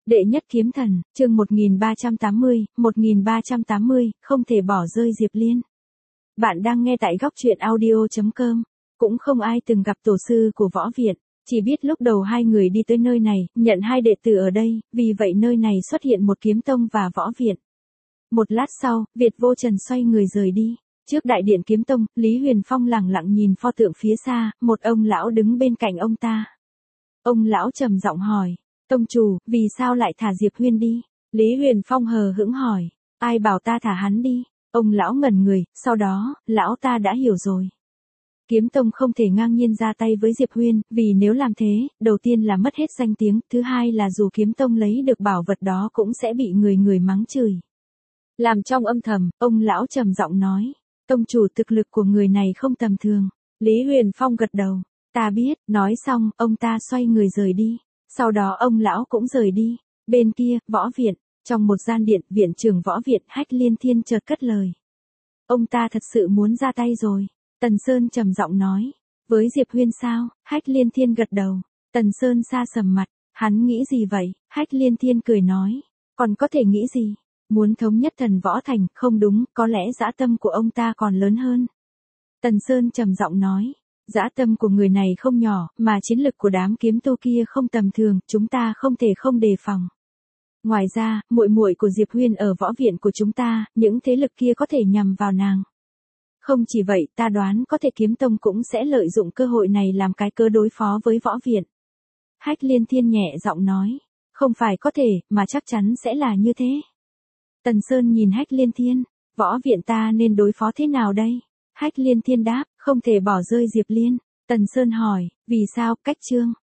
Đệ nhất kiếm thần, chương 1380, không thể bỏ rơi Diệp Liên. Bạn đang nghe tại góc truyện audio.com. Cũng không ai từng gặp tổ sư của võ viện, chỉ biết lúc đầu hai người đi tới nơi này, nhận hai đệ tử ở đây, vì vậy nơi này xuất hiện một kiếm tông và võ viện. Một lát sau, Việt Vô Trần xoay người rời đi. Trước đại điện kiếm tông, Lý Huyền Phong lẳng lặng nhìn pho tượng phía xa, một ông lão đứng bên cạnh ông ta. Ông lão trầm giọng hỏi, tông chủ, vì sao lại thả Diệp Huyên đi? Lý Huyền Phong hờ hững hỏi, ai bảo ta thả hắn đi? Ông lão ngẩn người, sau đó, lão ta đã hiểu rồi. Kiếm tông không thể ngang nhiên ra tay với Diệp Huyên, vì nếu làm thế, đầu tiên là mất hết danh tiếng, thứ hai là dù kiếm tông lấy được bảo vật đó cũng sẽ bị người mắng chửi. Làm trong âm thầm, ông lão trầm giọng nói, tông chủ thực lực của người này không tầm thường. Lý Huyền Phong gật đầu, ta biết, nói xong, ông ta xoay người rời đi. Sau đó ông lão cũng rời đi. Bên kia, võ viện, trong một gian điện, viện trưởng võ viện Hách Liên Thiên chợt cất lời. Ông ta thật sự muốn ra tay rồi. Tần Sơn trầm giọng nói, với Diệp Huyên sao? Hách Liên Thiên gật đầu. Tần Sơn xa sầm mặt, hắn nghĩ gì vậy? Hách Liên Thiên cười nói, còn có thể nghĩ gì? Muốn thống nhất thần võ thành, không đúng, có lẽ dã tâm của ông ta còn lớn hơn. Tần Sơn trầm giọng nói, dã tâm của người này không nhỏ, mà chiến lực của đám kiếm tu kia không tầm thường, chúng ta không thể không đề phòng. Ngoài ra, muội muội của Diệp Huyên ở võ viện của chúng ta, những thế lực kia có thể nhằm vào nàng. Không chỉ vậy, ta đoán có thể kiếm tông cũng sẽ lợi dụng cơ hội này làm cái cớ đối phó với võ viện. Hách Liên Thiên nhẹ giọng nói, không phải có thể, mà chắc chắn sẽ là như thế. Tần Sơn nhìn Hách Liên Thiên, võ viện ta nên đối phó thế nào đây? Hách Liên Thiên đáp, không thể bỏ rơi Diệp Liên. Tần Sơn hỏi, vì sao? Cách chương